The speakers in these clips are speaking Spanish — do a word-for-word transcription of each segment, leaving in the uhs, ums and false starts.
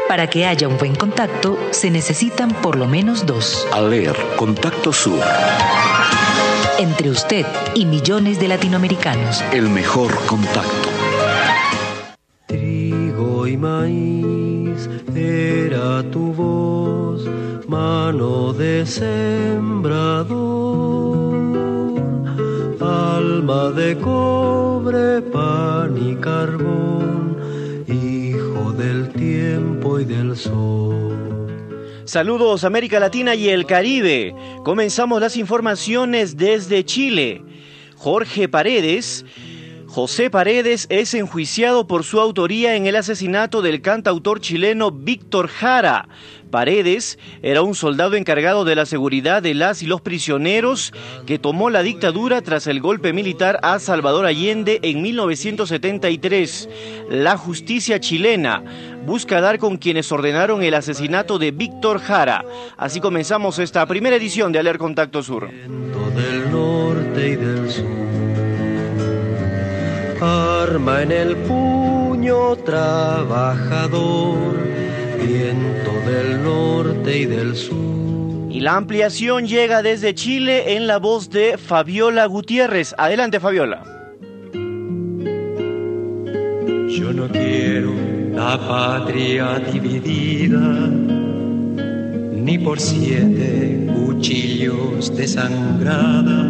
Para que haya un buen contacto, se necesitan por lo menos dos. ALER, Contacto Sur. Entre usted y millones de latinoamericanos. El mejor contacto. Trigo y maíz era tu voz, mano de sembrador, alma de cobre, pan y carbón, hijo del tiempo y del sol. Saludos América Latina y el Caribe. Comenzamos las informaciones desde Chile. Jorge Paredes, José Paredes es enjuiciado por su autoría en el asesinato del cantautor chileno Víctor Jara. Paredes era un soldado encargado de la seguridad de las y los prisioneros que tomó la dictadura tras el golpe militar a Salvador Allende en mil novecientos setenta y tres. La justicia chilena busca dar con quienes ordenaron el asesinato de Víctor Jara. Así comenzamos esta primera edición de ALER Contacto Sur. Del norte y del sur, arma en el puño trabajador, viento del norte y del sur. Y la ampliación llega desde Chile en la voz de Fabiola Gutiérrez. Adelante, Fabiola. Yo no quiero la patria dividida, ni por siete cuchillos desangrada.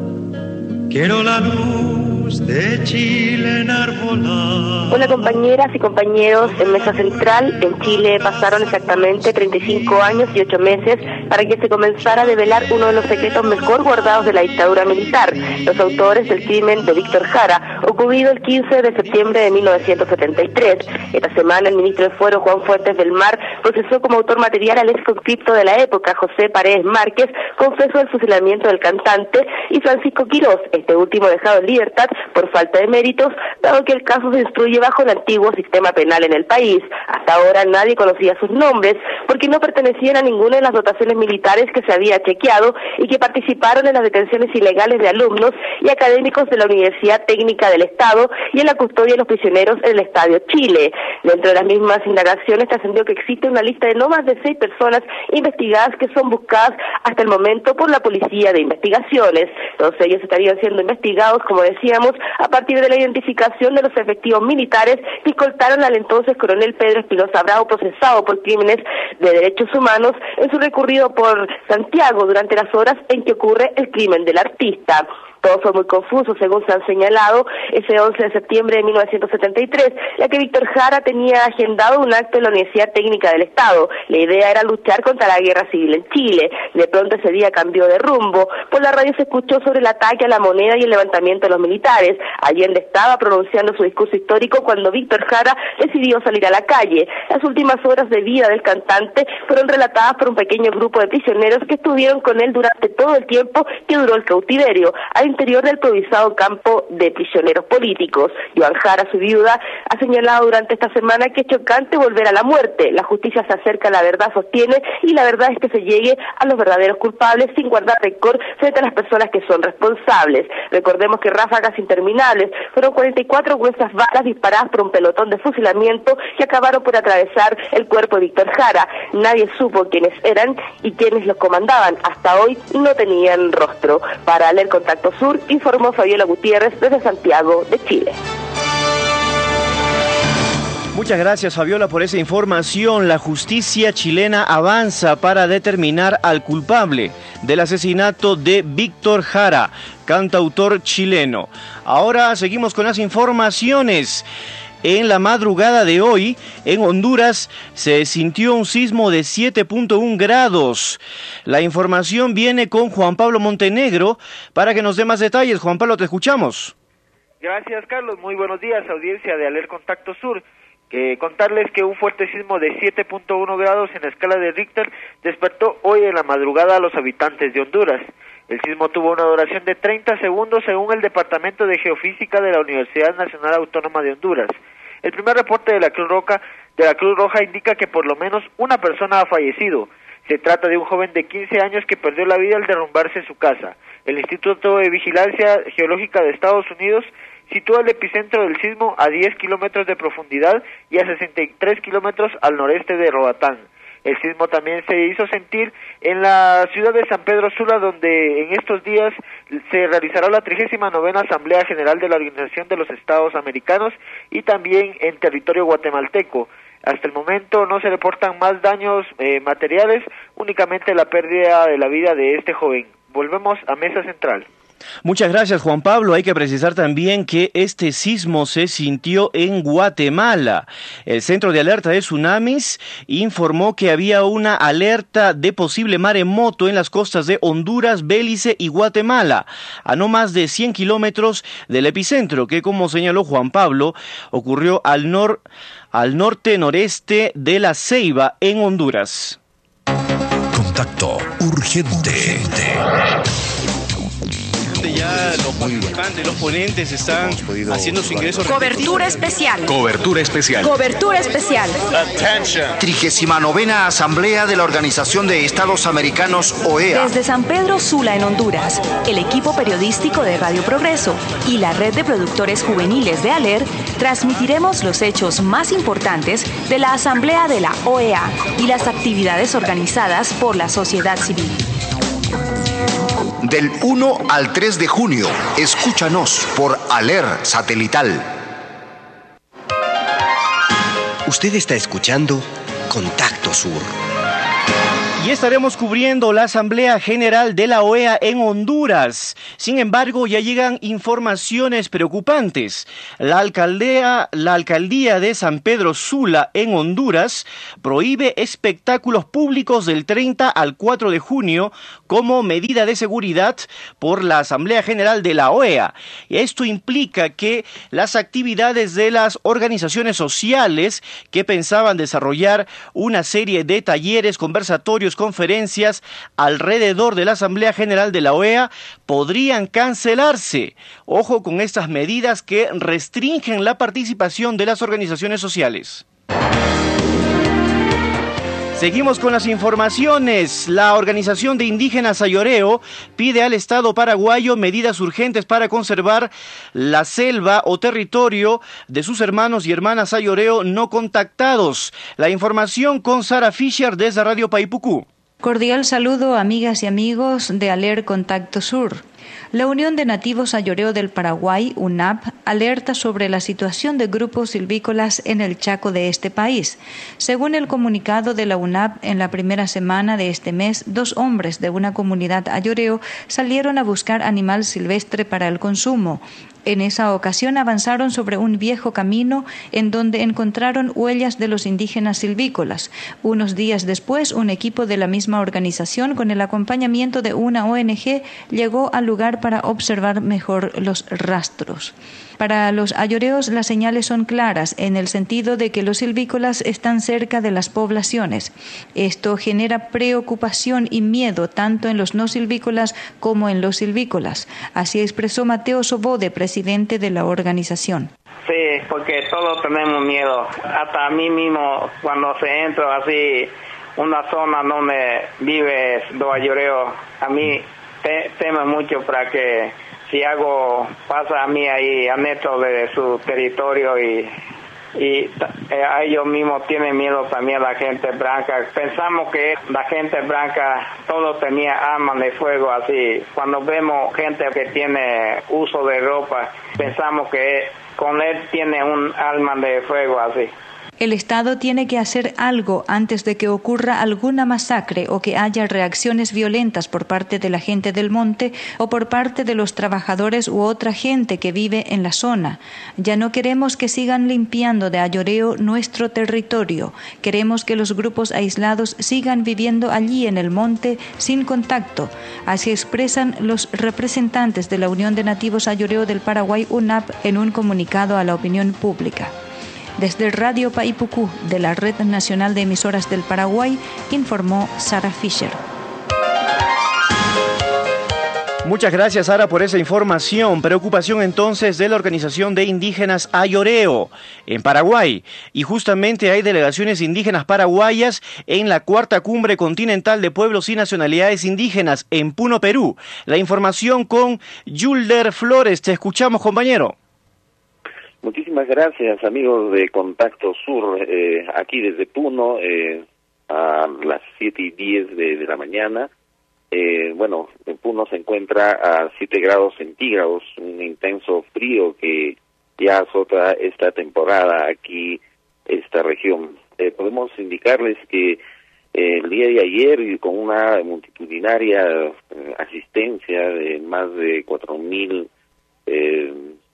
Quiero la luz de Chile enarbolada. Hola compañeras y compañeros, en Mesa Central, en Chile pasaron exactamente treinta y cinco años y ocho meses para que se comenzara a develar uno de los secretos mejor guardados de la dictadura militar, los autores del crimen de Víctor Jara, ocurrido el quince de septiembre de mil novecientos setenta y tres. Esta semana el ministro de Fuero, Juan Fuentes del Mar, procesó como autor material al ex conscripto de la época, José Paredes Márquez, confeso del fusilamiento del cantante, y Francisco Quirós, este último dejado en libertad por falta de méritos, dado que el caso se instruye bajo el antiguo sistema penal en el país. Hasta ahora nadie conocía sus nombres, porque no pertenecían a ninguna de las dotaciones militares que se había chequeado y que participaron en las detenciones ilegales de alumnos y académicos de la Universidad Técnica del Estado y en la custodia de los prisioneros en el Estadio Chile. Dentro de las mismas indagaciones trascendió que existe una lista de no más de seis personas investigadas que son buscadas hasta el momento por la Policía de Investigaciones. Todos ellos estarían siendo investigados, como decíamos, a partir de la identificación de los efectivos militares que escoltaron al entonces coronel Pedro Espinosa Bravo, procesado por crímenes de derechos humanos en su recorrido por Santiago durante las horas en que ocurre el crimen del artista. Todo fue muy confuso, según se han señalado, ese once de septiembre de mil novecientos setenta y tres, ya que Víctor Jara tenía agendado un acto en la Universidad Técnica del Estado. La idea era luchar contra la guerra civil en Chile. De pronto ese día cambió de rumbo. Por la radio se escuchó sobre el ataque a la moneda y el levantamiento de los militares. Allende estaba pronunciando su discurso histórico cuando Víctor Jara decidió salir a la calle. Las últimas horas de vida del cantante fueron relatadas por un pequeño grupo de prisioneros que estuvieron con él durante todo el tiempo que duró el cautiverio, al interior del improvisado campo de prisioneros políticos. Joan Jara, su viuda, ha señalado durante esta semana que es chocante volver a la muerte. La justicia se acerca a la verdad, sostiene, y la verdad es que se llegue a los verdaderos culpables sin guardar rencor frente a las personas que son responsables. Recordemos que ráfagas interminables fueron cuarenta y cuatro gruesas balas disparadas por un pelotón de fusilamiento que acabaron por atravesar el cuerpo de Víctor Jara. Nadie supo quiénes eran y quiénes los comandaban. Hasta hoy no tenían rostro. Para ALER Contacto Sur, informó Fabiola Gutiérrez desde Santiago de Chile. Muchas gracias, Fabiola, por esa información. La justicia chilena avanza para determinar al culpable del asesinato de Víctor Jara, cantautor chileno. Ahora seguimos con las informaciones. En la madrugada de hoy, en Honduras, se sintió un sismo de siete punto uno grados. La información viene con Juan Pablo Montenegro para que nos dé más detalles. Juan Pablo, te escuchamos. Gracias, Carlos. Muy buenos días, audiencia de ALER Contacto Sur. Que contarles que un fuerte sismo de siete punto uno grados en la escala de Richter despertó hoy en la madrugada a los habitantes de Honduras. El sismo tuvo una duración de treinta segundos según el Departamento de Geofísica de la Universidad Nacional Autónoma de Honduras. El primer reporte de la Cruz Roja, de la Cruz Roja indica que por lo menos una persona ha fallecido. Se trata de un joven de quince años que perdió la vida al derrumbarse su casa. El Instituto de Vigilancia Geológica de Estados Unidos sitúa el epicentro del sismo a diez kilómetros de profundidad y a sesenta y tres kilómetros al noreste de Roatán. El sismo también se hizo sentir en la ciudad de San Pedro Sula, donde en estos días se realizará la trigésima novena Asamblea General de la Organización de los Estados Americanos, y también en territorio guatemalteco. Hasta el momento no se reportan más daños eh, materiales, únicamente la pérdida de la vida de este joven. Volvemos a Mesa Central. Muchas gracias, Juan Pablo. Hay que precisar también que este sismo se sintió en Guatemala. El Centro de Alerta de Tsunamis informó que había una alerta de posible maremoto en las costas de Honduras, Belice y Guatemala, a no más de cien kilómetros del epicentro, que, como señaló Juan Pablo, ocurrió al, nor al norte-noreste de La Ceiba, en Honduras. Contacto urgente. Ya los participantes, los ponentes están haciendo su ingreso. Cobertura especial. Cobertura especial. Cobertura especial. Trigésima novena Asamblea de la Organización de Estados Americanos, O E A. Desde San Pedro Sula, en Honduras, el equipo periodístico de Radio Progreso y la red de productores juveniles de ALER transmitiremos los hechos más importantes de la Asamblea de la O E A y las actividades organizadas por la sociedad civil. Del uno al tres de junio, escúchanos por ALER Satelital. Usted está escuchando Contacto Sur. Y estaremos cubriendo la Asamblea General de la O E A en Honduras. Sin embargo, ya llegan informaciones preocupantes. La alcaldía, la alcaldía de San Pedro Sula, en Honduras, prohíbe espectáculos públicos del treinta al cuatro de junio como medida de seguridad por la Asamblea General de la O E A. Esto implica que las actividades de las organizaciones sociales que pensaban desarrollar una serie de talleres, conversatorios, conferencias alrededor de la Asamblea General de la O E A podrían cancelarse. Ojo con estas medidas que restringen la participación de las organizaciones sociales. Seguimos con las informaciones. La Organización de Indígenas Ayoreo pide al Estado paraguayo medidas urgentes para conservar la selva o territorio de sus hermanos y hermanas ayoreo no contactados. La información con Sara Fischer desde Radio Paipucú. Cordial saludo, amigas y amigos de ALER Contacto Sur. La Unión de Nativos Ayoreo del Paraguay, U N A P, alerta sobre la situación de grupos silvícolas en el Chaco de este país. Según el comunicado de la U N A P, en la primera semana de este mes, dos hombres de una comunidad ayoreo salieron a buscar animal silvestre para el consumo. En esa ocasión avanzaron sobre un viejo camino en donde encontraron huellas de los indígenas silvícolas. Unos días después, un equipo de la misma organización, con el acompañamiento de una O N G, llegó al lugar para observar mejor los rastros. Para los ayoreos las señales son claras en el sentido de que los silvícolas están cerca de las poblaciones. Esto genera preocupación y miedo tanto en los no silvícolas como en los silvícolas. Así expresó Mateo Sobode, presidente de la organización. Sí, porque todos tenemos miedo. Hasta a mí mismo, cuando se entra así una zona donde vive los ayoreos, a mí te, temo mucho para que si algo pasa a mí ahí adentro de su territorio y, y a ellos mismos tienen miedo también la gente blanca. Pensamos que la gente blanca todo tenía armas de fuego así. Cuando vemos gente que tiene uso de ropa, pensamos que con él tiene un arma de fuego así. El Estado tiene que hacer algo antes de que ocurra alguna masacre o que haya reacciones violentas por parte de la gente del monte o por parte de los trabajadores u otra gente que vive en la zona. Ya no queremos que sigan limpiando de ayoreo nuestro territorio. Queremos que los grupos aislados sigan viviendo allí en el monte sin contacto. Así expresan los representantes de la Unión de Nativos Ayoreo del Paraguay, U N A P, en un comunicado a la opinión pública. Desde Radio Paipucú de la Red Nacional de Emisoras del Paraguay, informó Sara Fischer. Muchas gracias, Sara, por esa información. Preocupación entonces de la Organización de Indígenas Ayoreo en Paraguay. Y justamente hay delegaciones indígenas paraguayas en la cuarta cumbre continental de pueblos y nacionalidades indígenas en Puno, Perú. La información con Yulder Flores. Te escuchamos, compañero. Muchísimas gracias, amigos de Contacto Sur, eh, aquí desde Puno, eh, a las siete y diez de, de la mañana. Eh, bueno, en Puno se encuentra a siete grados centígrados, un intenso frío que ya azota esta temporada aquí, esta región. Eh, podemos indicarles que eh, el día de ayer, con una multitudinaria eh, asistencia de más de cuatro mil eh,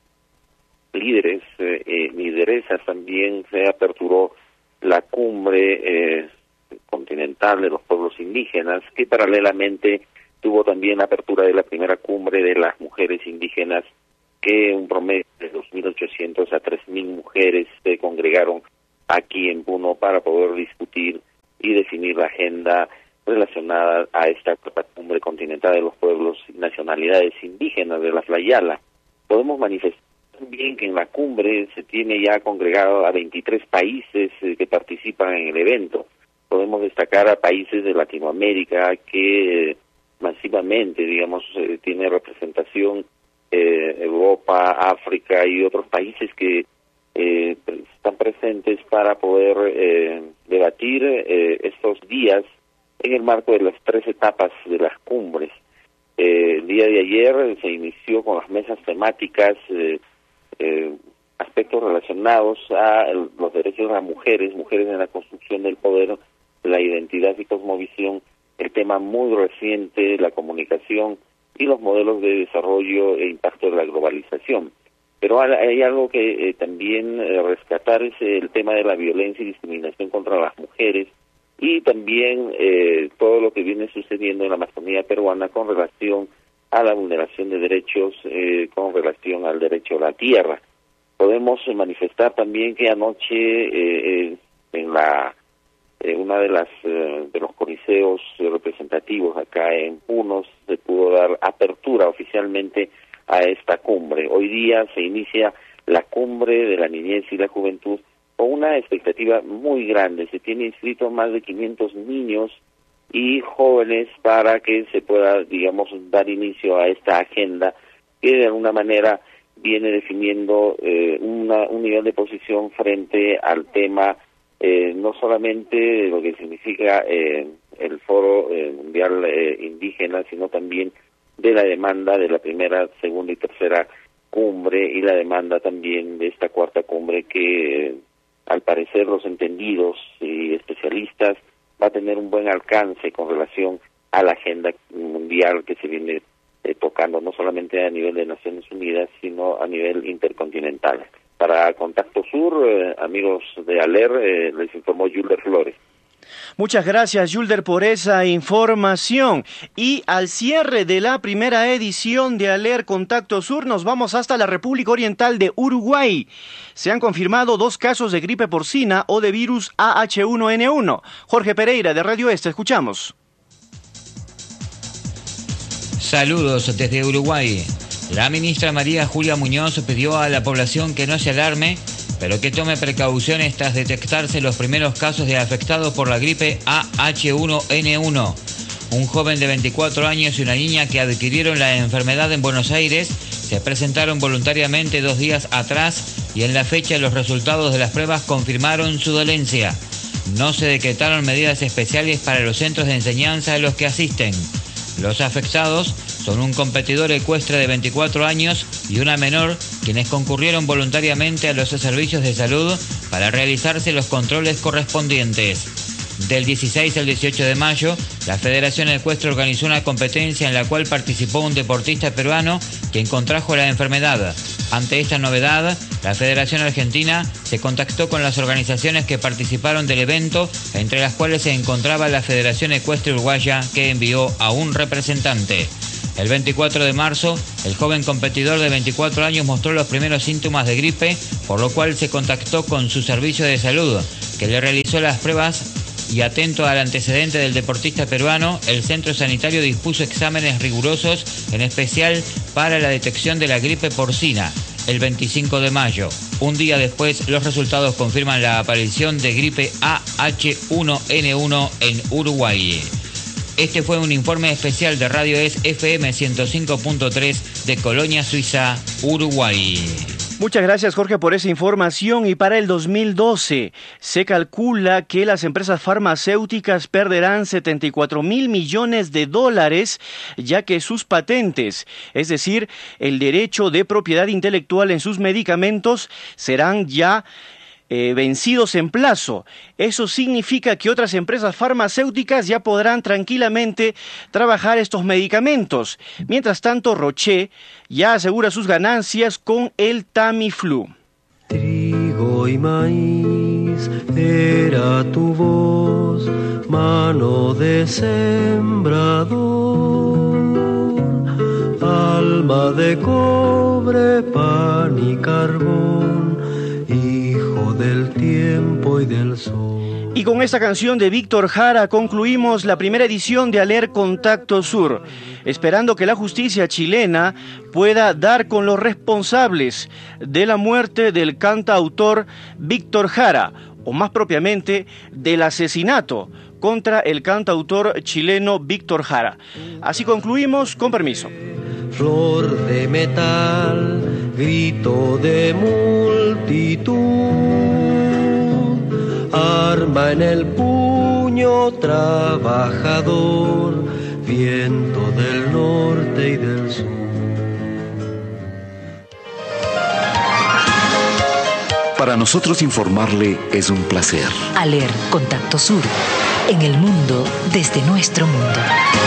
líderes eh, eh, lideresas, también se aperturó la cumbre eh, continental de los pueblos indígenas, que paralelamente tuvo también la apertura de la primera cumbre de las mujeres indígenas, que un promedio de dos mil ochocientas a tres mil mujeres se congregaron aquí en Puno para poder discutir y definir la agenda relacionada a esta cumbre continental de los pueblos y nacionalidades indígenas de la Flayala. Podemos manifestar también que en la cumbre se tiene ya congregado a veintitrés países eh, que participan en el evento. Podemos destacar a países de Latinoamérica que eh, masivamente, digamos, eh, tiene representación, eh, Europa, África y otros países que eh, están presentes para poder eh, debatir eh, estos días en el marco de las tres etapas de las cumbres. Eh, el día de ayer se inició con las mesas temáticas, eh, eh, aspectos relacionados a el, los derechos de las mujeres, mujeres en la construcción del poder, la identidad y cosmovisión, el tema muy reciente, la comunicación y los modelos de desarrollo e impacto de la globalización. Pero hay algo que eh, también eh, rescatar, es el tema de la violencia y discriminación contra las mujeres, y también eh, todo lo que viene sucediendo en la Amazonía peruana con relación a la vulneración de derechos, eh, con relación al derecho a la tierra. Podemos eh, manifestar también que anoche eh, eh, en la eh, una de las eh, de los coliseos eh, representativos acá en Puno se pudo dar apertura oficialmente a esta cumbre. Hoy día se inicia la cumbre de la niñez y la juventud con una expectativa muy grande. Se tiene inscritos más de quinientos niños y jóvenes para que se pueda, digamos, dar inicio a esta agenda que de alguna manera viene definiendo eh, una, un nivel de posición frente al tema, eh, no solamente de lo que significa eh, el Foro eh, Mundial eh, Indígena, sino también de la demanda de la primera, segunda y tercera cumbre, y la demanda también de esta cuarta cumbre que eh, al parecer los entendidos y especialistas va a tener un buen alcance con relación a la agenda mundial que se viene eh, tocando no solamente a nivel de Naciones Unidas, sino a nivel intercontinental. Para Contacto Sur, eh, amigos de ALER, eh, les informó Yulder Flores. Muchas gracias, Yulder, por esa información. Y al cierre de la primera edición de ALER Contacto Sur, nos vamos hasta la República Oriental de Uruguay. Se han confirmado dos casos de gripe porcina o de virus A H uno N uno. Jorge Pereira, de Radio Este, escuchamos. Saludos desde Uruguay. La ministra María Julia Muñoz pidió a la población que no se alarme, pero que tome precauciones tras detectarse los primeros casos de afectados por la gripe A H uno N uno. Un joven de veinticuatro años y una niña que adquirieron la enfermedad en Buenos Aires se presentaron voluntariamente dos días atrás y en la fecha los resultados de las pruebas confirmaron su dolencia. No se decretaron medidas especiales para los centros de enseñanza a los que asisten. Los afectados son un competidor ecuestre de veinticuatro años y una menor, quienes concurrieron voluntariamente a los servicios de salud para realizarse los controles correspondientes. Del dieciséis al dieciocho de mayo, la Federación Ecuestre organizó una competencia en la cual participó un deportista peruano quien contrajo la enfermedad. Ante esta novedad, la Federación Argentina se contactó con las organizaciones que participaron del evento, entre las cuales se encontraba la Federación Ecuestre Uruguaya, que envió a un representante. El veinticuatro de marzo, el joven competidor de veinticuatro años mostró los primeros síntomas de gripe, por lo cual se contactó con su servicio de salud, que le realizó las pruebas y, atento al antecedente del deportista peruano, el centro sanitario dispuso exámenes rigurosos, en especial para la detección de la gripe porcina, el veinticinco de mayo. Un día después, los resultados confirman la aparición de gripe A H uno N uno en Uruguay. Este fue un informe especial de Radio Es F M ciento cinco punto tres de Colonia Suiza, Uruguay. Muchas gracias, Jorge, por esa información. Y para el dos mil doce se calcula que las empresas farmacéuticas perderán setenta y cuatro mil millones de dólares, ya que sus patentes, es decir, el derecho de propiedad intelectual en sus medicamentos, serán ya Eh, vencidos en plazo. Eso significa que otras empresas farmacéuticas ya podrán tranquilamente trabajar estos medicamentos. Mientras tanto, Roche ya asegura sus ganancias con el Tamiflu. Trigo y maíz era tu voz, mano de sembrador, alma de cobre, pan y carbón, del tiempo y del sol. Y con esta canción de Víctor Jara concluimos la primera edición de Aler Contacto Sur, esperando que la justicia chilena pueda dar con los responsables de la muerte del cantautor Víctor Jara, o más propiamente del asesinato contra el cantautor chileno Víctor Jara. Así concluimos, con permiso. Flor de metal, grito de multitud, arma en el puño trabajador, viento del norte y del sur. Para nosotros informarle es un placer. Aler Contacto Sur, en el mundo desde nuestro mundo.